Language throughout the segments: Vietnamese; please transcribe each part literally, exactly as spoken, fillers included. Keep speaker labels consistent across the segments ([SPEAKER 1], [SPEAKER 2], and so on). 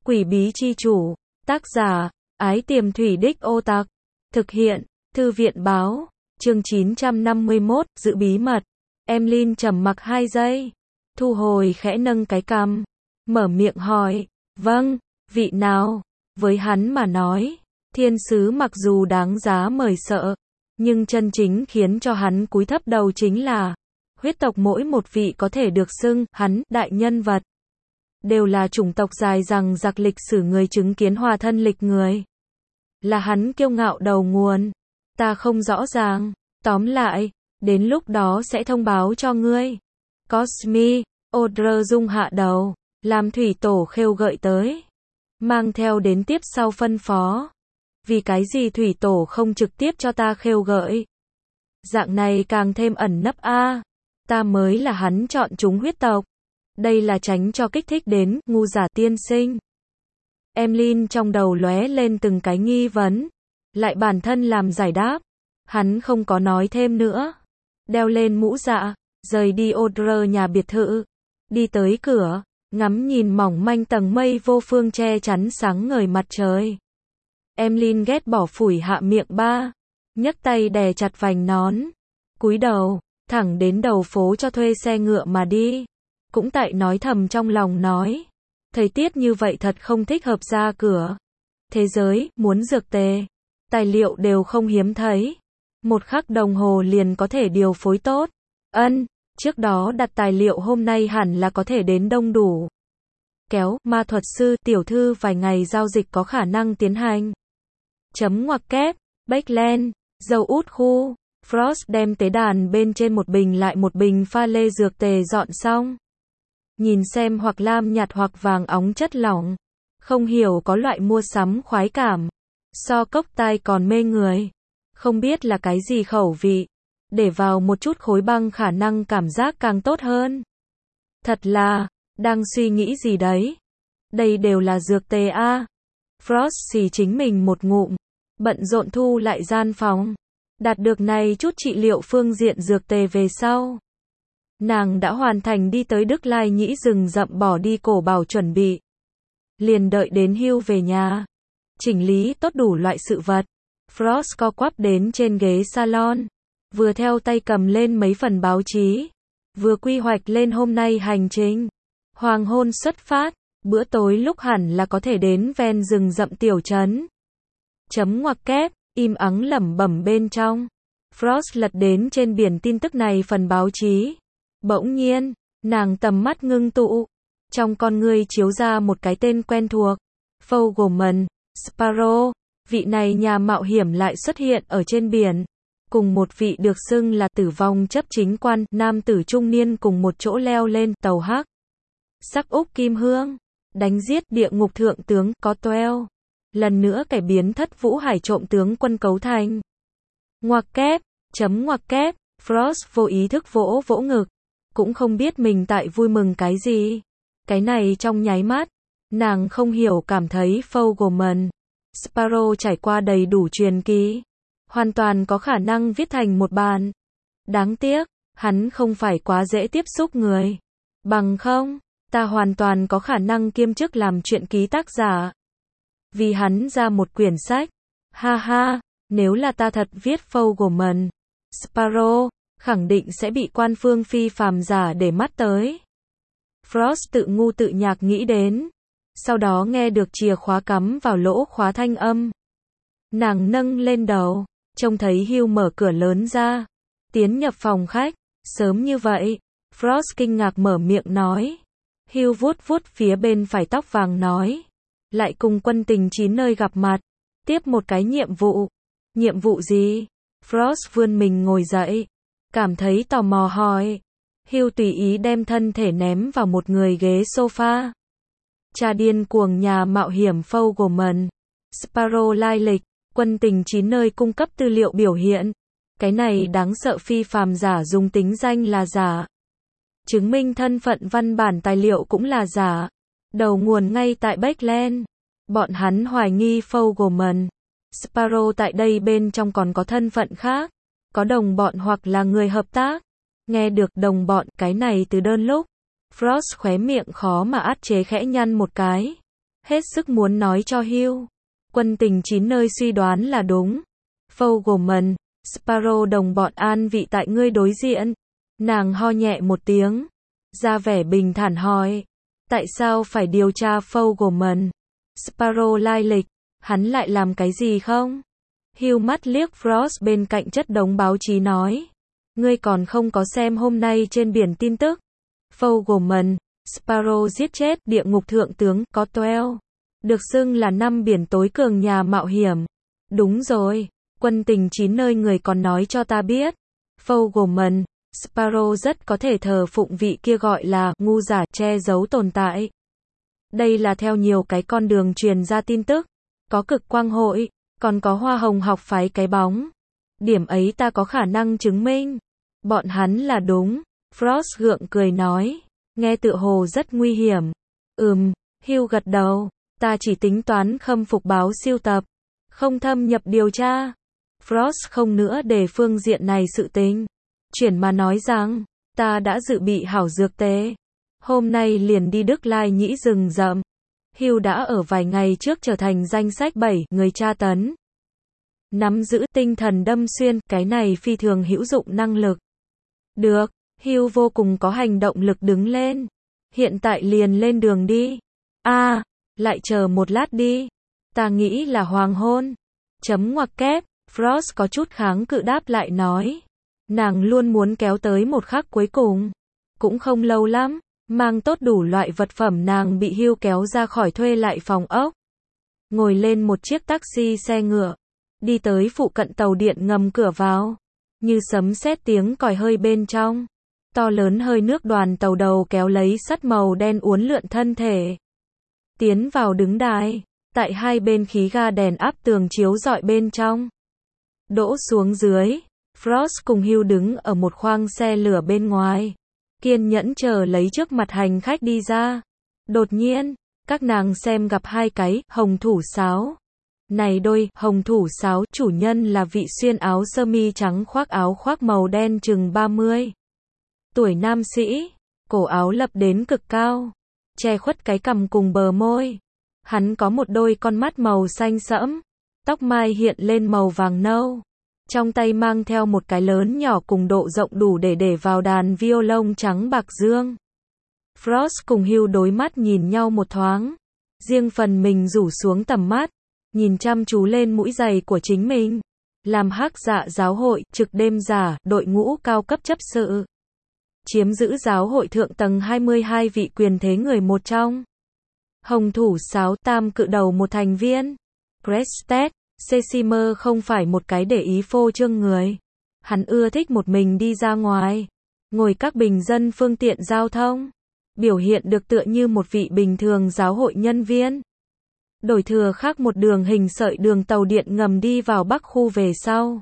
[SPEAKER 1] Quỷ bí chi chủ, tác giả, Ái Tiềm Thủy Đích Ô Tặc, thực hiện, Thư viện báo, chương chín trăm năm mươi mốt, giữ bí mật. Emlyn trầm mặc hai giây, thu hồi khẽ nâng cái cằm, mở miệng hỏi, vâng, vị nào? Với hắn mà nói, thiên sứ mặc dù đáng giá mời sợ, nhưng chân chính khiến cho hắn cúi thấp đầu chính là, huyết tộc mỗi một vị có thể được xưng, hắn, đại nhân vật. Đều là chủng tộc dài rằng giặc lịch sử người chứng kiến hòa thân lịch người. Là hắn kiêu ngạo đầu nguồn. Ta không rõ ràng. Tóm lại, đến lúc đó sẽ thông báo cho ngươi. Cosmi, Odr rung hạ đầu, làm thủy tổ khêu gợi tới. Mang theo đến tiếp sau phân phó. Vì cái gì thủy tổ không trực tiếp cho ta khêu gợi? Dạng này càng thêm ẩn nấp a. À. Ta mới là hắn chọn chúng huyết tộc. Đây là tránh cho kích thích đến, ngu giả tiên sinh. Emlyn trong đầu lóe lên từng cái nghi vấn. Lại bản thân làm giải đáp. Hắn không có nói thêm nữa. Đeo lên mũ dạ, rời đi Odr nhà biệt thự. Đi tới cửa, ngắm nhìn mỏng manh tầng mây vô phương che chắn sáng ngời mặt trời. Emlyn ghét bỏ phủi hạ miệng ba. Nhấc tay đè chặt vành nón. Cúi đầu, thẳng đến đầu phố cho thuê xe ngựa mà đi. Cũng tại nói thầm trong lòng nói. Thời tiết như vậy thật không thích hợp ra cửa. Thế giới, muốn dược tề. Tài liệu đều không hiếm thấy. Một khắc đồng hồ liền có thể điều phối tốt. Ân, trước đó đặt tài liệu hôm nay hẳn là có thể đến đông đủ. Kéo, ma thuật sư, tiểu thư vài ngày giao dịch có khả năng tiến hành. Chấm ngoặc kép, Backland, dầu út khu. Frost đem tế đàn bên trên một bình lại một bình pha lê dược tề dọn xong. Nhìn xem hoặc lam nhạt hoặc vàng óng chất lỏng. Không hiểu có loại mua sắm khoái cảm. So cốc tai còn mê người. Không biết là cái gì khẩu vị. Để vào một chút khối băng khả năng cảm giác càng tốt hơn. Thật là, đang suy nghĩ gì đấy. Đây đều là dược tề a. À. Frost xì chính mình một ngụm. Bận rộn thu lại gian phòng. Đạt được này chút trị liệu phương diện dược tề về sau. Nàng đã hoàn thành đi tới Đức Lai Nhĩ rừng rậm bỏ đi cổ bảo chuẩn bị. Liền đợi đến hưu về nhà. Chỉnh lý tốt đủ loại sự vật. Frost co quắp đến trên ghế salon. Vừa theo tay cầm lên mấy phần báo chí. Vừa quy hoạch lên hôm nay hành trình. Hoàng hôn xuất phát. Bữa tối lúc hẳn là có thể đến ven rừng rậm tiểu trấn. Chấm ngoặc kép. Im ắng lẩm bẩm bên trong. Frost lật đến trên biển tin tức này phần báo chí. Bỗng nhiên, nàng tầm mắt ngưng tụ. Trong con ngươi chiếu ra một cái tên quen thuộc. Fogelman, Sparrow. Vị này nhà mạo hiểm lại xuất hiện ở trên biển. Cùng một vị được xưng là tử vong chấp chính quan, nam tử trung niên cùng một chỗ leo lên tàu hắc. Sắc úc kim hương. Đánh giết địa ngục thượng tướng, có toeo. Lần nữa cải biến thất vũ hải trộm tướng quân cấu thành. Ngoặc kép, chấm ngoặc kép, Frost vô ý thức vỗ vỗ ngực. Cũng không biết mình tại vui mừng cái gì. Cái này trong nháy mắt, nàng không hiểu cảm thấy Fogelman, Sparrow trải qua đầy đủ truyền kỳ. Hoàn toàn có khả năng viết thành một bản. Đáng tiếc, hắn không phải quá dễ tiếp xúc người. Bằng không, ta hoàn toàn có khả năng kiêm chức làm truyện ký tác giả. Vì hắn ra một quyển sách. Ha ha, nếu là ta thật viết Fogelman, Sparrow, khẳng định sẽ bị quan phương phi phàm giả để mắt tới. Frost tự ngu tự nhạc nghĩ đến. Sau đó nghe được chìa khóa cắm vào lỗ khóa thanh âm. Nàng nâng lên đầu, trông thấy Hugh mở cửa lớn ra. Tiến nhập phòng khách, sớm như vậy. Frost kinh ngạc mở miệng nói. Hugh vuốt vuốt phía bên phải tóc vàng nói. Lại cùng quân tình chín nơi gặp mặt. Tiếp một cái nhiệm vụ. Nhiệm vụ gì? Frost vươn mình ngồi dậy. Cảm thấy tò mò hỏi. Hugh tùy ý đem thân thể ném vào một người ghế sofa. Cha điên cuồng nhà mạo hiểm Fogelman, Sparrow lai lịch, quân tình chín nơi cung cấp tư liệu biểu hiện. Cái này đáng sợ phi phàm giả dùng tính danh là giả. Chứng minh thân phận văn bản tài liệu cũng là giả. Đầu nguồn ngay tại Backland. Bọn hắn hoài nghi Fogelman, Sparrow tại đây bên trong còn có thân phận khác. Có đồng bọn hoặc là người hợp tác. Nghe được đồng bọn cái này từ đơn lúc. Frost khóe miệng khó mà át chế khẽ nhăn một cái. hết sức muốn nói cho Hugh. Quân tình chín nơi suy đoán là đúng. Fogelman, Sparrow đồng bọn an vị tại ngươi đối diện. Nàng ho nhẹ một tiếng. Ra vẻ bình thản hỏi. Tại sao phải điều tra Fogelman? Sparrow lai lịch. Hắn lại làm cái gì không? Hugh mắt liếc Frost bên cạnh chất đống báo chí nói. Ngươi còn không có xem hôm nay trên biển tin tức. Fogelman, Sparrow giết chết địa ngục thượng tướng Cotwell. Được xưng là năm biển tối cường nhà mạo hiểm. Đúng rồi, quân tình chín nơi người còn nói cho ta biết. Fogelman, Sparrow rất có thể thờ phụng vị kia gọi là ngu giả che giấu tồn tại. Đây là theo nhiều cái con đường truyền ra tin tức. Có cực quang hội, còn có hoa hồng học phái cái bóng. Điểm ấy ta có khả năng chứng minh. Bọn hắn là đúng. Frost gượng cười nói. Nghe tựa hồ rất nguy hiểm. Ừm, Hugh gật đầu. Ta chỉ tính toán khâm phục báo siêu tập. Không thâm nhập điều tra. Frost không nữa để phương diện này sự tính. Chuyển mà nói rằng, ta đã dự bị hảo dược tế. Hôm nay liền đi Đức Lai Nhĩ rừng rậm. Hugh đã ở vài ngày trước trở thành danh sách bảy người tra tấn. Nắm giữ tinh thần đâm xuyên, cái này phi thường hữu dụng năng lực. Được, Hugh vô cùng có hành động lực đứng lên. Hiện tại liền lên đường đi. A, à, lại chờ một lát đi. Ta nghĩ là hoàng hôn. Chấm ngoặc kép, Frost có chút kháng cự đáp lại nói. Nàng luôn muốn kéo tới một khắc cuối cùng. Cũng không lâu lắm, mang tốt đủ loại vật phẩm nàng bị Hugh kéo ra khỏi thuê lại phòng ốc. Ngồi lên một chiếc taxi xe ngựa. Đi tới phụ cận tàu điện ngầm cửa vào. Như sấm sét tiếng còi hơi bên trong. To lớn hơi nước đoàn tàu đầu kéo lấy sắt màu đen uốn lượn thân thể. Tiến vào đứng đài. Tại hai bên khí ga đèn áp tường chiếu rọi bên trong. Đỗ xuống dưới. Frost cùng Hugh đứng ở một khoang xe lửa bên ngoài. Kiên nhẫn chờ lấy trước mặt hành khách đi ra. Đột nhiên, các nàng xem gặp hai cái hồng thủ sáo. Này đôi hồng thủ sáo chủ nhân là vị xuyên áo sơ mi trắng khoác áo khoác màu đen chừng ba mươi tuổi nam sĩ. Cổ áo lập đến cực cao. Che khuất cái cằm cùng bờ môi. Hắn có một đôi con mắt màu xanh sẫm. Tóc mai hiện lên màu vàng nâu. Trong tay mang theo một cái lớn nhỏ cùng độ rộng đủ để để vào đàn violon trắng bạc dương. Frost cùng Hugh đối mắt nhìn nhau một thoáng. Riêng phần mình rủ xuống tầm mắt. Nhìn chăm chú lên mũi giày của chính mình. Làm hắc dạ giáo hội, trực đêm giả, đội ngũ cao cấp chấp sự. Chiếm giữ giáo hội thượng tầng hai mươi hai vị quyền thế người một trong. Hồng thủ sáo tam cự đầu một thành viên. Crested, Sesimer không phải một cái để ý phô trương người. Hắn ưa thích một mình đi ra ngoài. Ngồi các bình dân phương tiện giao thông. Biểu hiện được tựa như một vị bình thường giáo hội nhân viên. Đổi thừa khác một đường hình sợi đường tàu điện ngầm đi vào bắc khu về sau.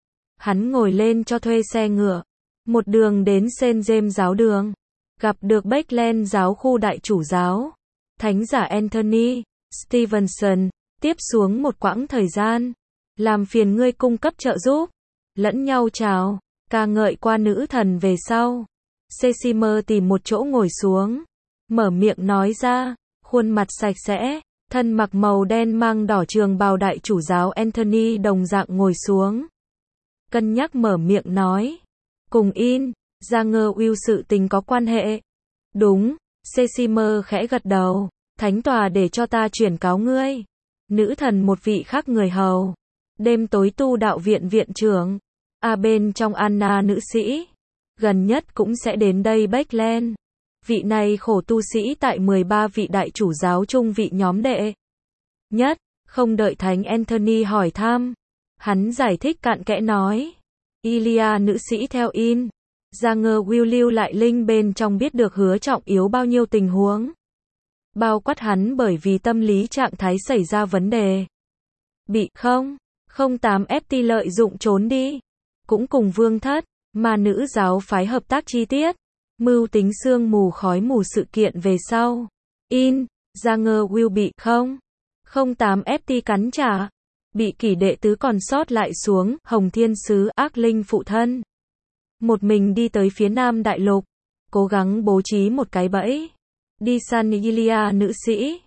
[SPEAKER 1] Hắn ngồi lên cho thuê xe ngựa. Một đường đến Saint James giáo đường. Gặp được Beckland giáo khu đại chủ giáo. Thánh giả Anthony Stevenson. Tiếp xuống một quãng thời gian. Làm phiền ngươi cung cấp trợ giúp. Lẫn nhau chào. Ca ngợi qua nữ thần về sau. Sesimer tìm một chỗ ngồi xuống. Mở miệng nói ra. Khuôn mặt sạch sẽ. Thân mặc màu đen mang đỏ trường bào đại chủ giáo Anthony đồng dạng ngồi xuống. Cân nhắc mở miệng nói. Cùng in, ra ngơ Will sự tình có quan hệ. Đúng, Sesimer khẽ gật đầu. Thánh tòa để cho ta chuyển cáo ngươi. Nữ thần một vị khác người hầu. Đêm tối tu đạo viện viện trưởng. À bên trong Anna nữ sĩ. Gần nhất cũng sẽ đến đây Beckland. Vị này khổ tu sĩ tại mười ba vị đại chủ giáo trung vị nhóm đệ nhất. Không đợi Thánh Anthony hỏi thăm. Hắn giải thích cặn kẽ nói. Ilia nữ sĩ theo in. Ra ngơ Will lưu lại linh bên trong biết được hứa trọng yếu bao nhiêu tình huống. Bao quát hắn bởi vì tâm lý trạng thái xảy ra vấn đề. Bị không, không tám ép tê lợi dụng trốn đi. Cũng cùng vương thất, mà nữ giáo phái hợp tác chi tiết. Mưu tính sương mù khói mù sự kiện về sau. In, ra ngơ Will bị không, không tám ép tê cắn trả. Bị kỷ đệ tứ còn sót lại xuống, Hồng Thiên Sứ, ác linh phụ thân. Một mình đi tới phía nam đại lục. Cố gắng bố trí một cái bẫy. Đi săn Ilia nữ sĩ.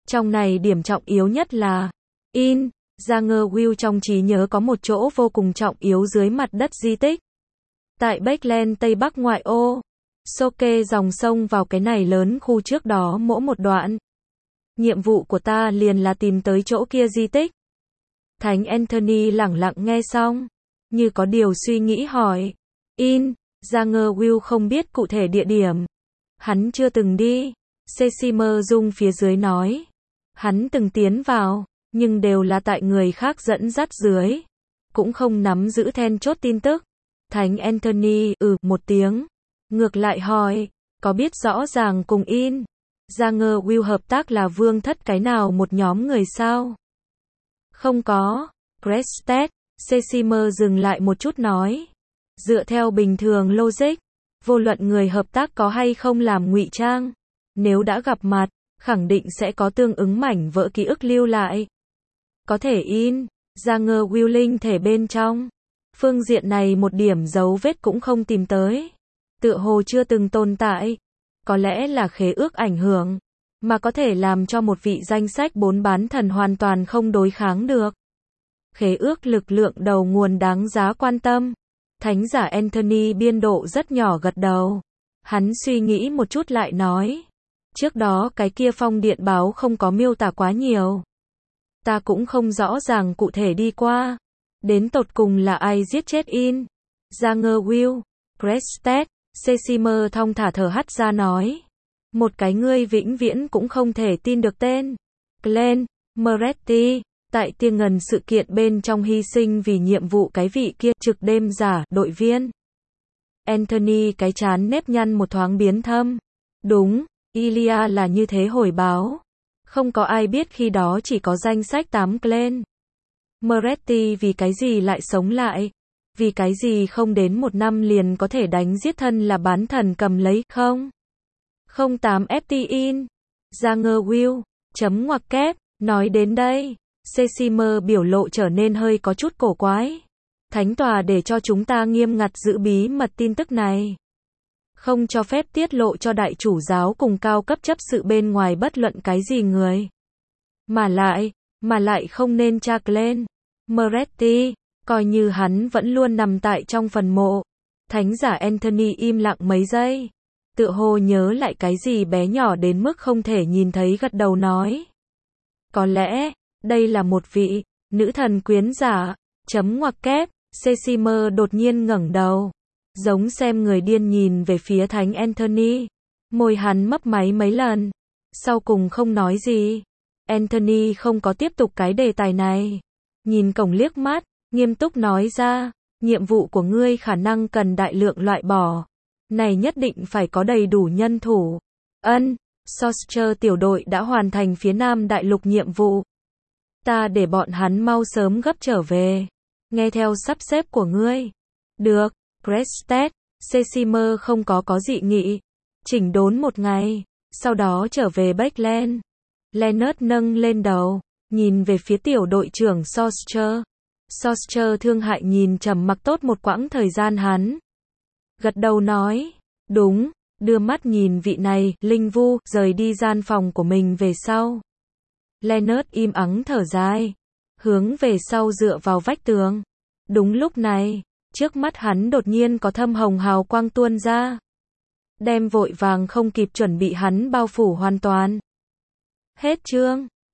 [SPEAKER 1] Trong này điểm trọng yếu nhất là In, Janger Will trong trí nhớ có một chỗ vô cùng trọng yếu dưới mặt đất di tích. Tại Backland Tây Bắc ngoại ô, Soke dòng sông vào cái này lớn khu trước đó mỗi một đoạn. Nhiệm vụ của ta liền là tìm tới chỗ kia di tích. Thánh Anthony lẳng lặng nghe xong, như có điều suy nghĩ hỏi. In, Janger Will không biết cụ thể địa điểm. Hắn chưa từng đi. Cecimer rung phía dưới nói. Hắn từng tiến vào, nhưng đều là tại người khác dẫn dắt dưới. Cũng không nắm giữ then chốt tin tức. Thánh Anthony ừ một tiếng. Ngược lại hỏi, có biết rõ ràng cùng In, Janger Will hợp tác là vương thất cái nào một nhóm người sao? Không có. Prested, Cecimer dừng lại một chút nói. Dựa theo bình thường logic, vô luận người hợp tác có hay không làm ngụy trang, nếu đã gặp mặt, khẳng định sẽ có tương ứng mảnh vỡ ký ức lưu lại. Có thể In, Janger Will linh thể bên trong. Phương diện này một điểm dấu vết cũng không tìm tới. Tựa hồ chưa từng tồn tại. Có lẽ là khế ước ảnh hưởng, mà có thể làm cho một vị danh sách bốn bán thần hoàn toàn không đối kháng được. Khế ước lực lượng đầu nguồn đáng giá quan tâm. Thánh giả Anthony biên độ rất nhỏ gật đầu. Hắn suy nghĩ một chút lại nói. Trước đó cái kia phong điện báo không có miêu tả quá nhiều. Ta cũng không rõ ràng cụ thể đi qua. Đến tột cùng là ai giết chết In, Janger Will, Prested, Cecimer thong thả thở hắt ra nói. Một cái ngươi vĩnh viễn cũng không thể tin được tên. Glenn Moretti, tại Tiên Ngần sự kiện bên trong hy sinh vì nhiệm vụ cái vị kia trực đêm giả đội viên. Anthony cái chán nếp nhăn một thoáng biến thâm. Đúng, Ilya là như thế hồi báo. Không có ai biết khi đó chỉ có danh sách tám Glenn Moretti vì cái gì lại sống lại. Vì cái gì không đến một năm liền có thể đánh giết thân là bán thần cầm lấy không? không tám F T in. Janger Will, chấm ngoặc kép, nói đến đây. Cecimer biểu lộ trở nên hơi có chút cổ quái. Thánh tòa để cho chúng ta nghiêm ngặt giữ bí mật tin tức này. Không cho phép tiết lộ cho đại chủ giáo cùng cao cấp chấp sự bên ngoài bất luận cái gì người. Mà lại, mà lại không nên tra Glenn Moretti, coi như hắn vẫn luôn nằm tại trong phần mộ. Thánh giả Anthony im lặng mấy giây. Tựa hồ nhớ lại cái gì bé nhỏ đến mức không thể nhìn thấy gật đầu nói. Có lẽ, đây là một vị, nữ thần quyến giả, chấm ngoặc kép, Cecimer đột nhiên ngẩng đầu. Giống xem người điên nhìn về phía Thánh Anthony. Môi hắn mấp máy mấy lần. Sau cùng không nói gì. Anthony không có tiếp tục cái đề tài này. Nhìn cổng liếc mắt, nghiêm túc nói ra. Nhiệm vụ của ngươi khả năng cần đại lượng loại bỏ. Này nhất định phải có đầy đủ nhân thủ. Ân, Sorcerer tiểu đội đã hoàn thành phía Nam Đại Lục nhiệm vụ. Ta để bọn hắn mau sớm gấp trở về. Nghe theo sắp xếp của ngươi. Được, Prested, Cecimer không có có dị nghị. Chỉnh đốn một ngày, sau đó trở về Backland. Leonard nâng lên đầu, nhìn về phía tiểu đội trưởng Sorcerer. Sorcerer thương hại nhìn trầm mặc tốt một quãng thời gian hắn. Gật đầu nói, đúng, đưa mắt nhìn vị này, linh vu, rời đi gian phòng của mình về sau. Leonard im ắng thở dài, hướng về sau dựa vào vách tường. Đúng lúc này, trước mắt hắn đột nhiên có thâm hồng hào quang tuôn ra. Đem vội vàng không kịp chuẩn bị hắn bao phủ hoàn toàn. Hết chương.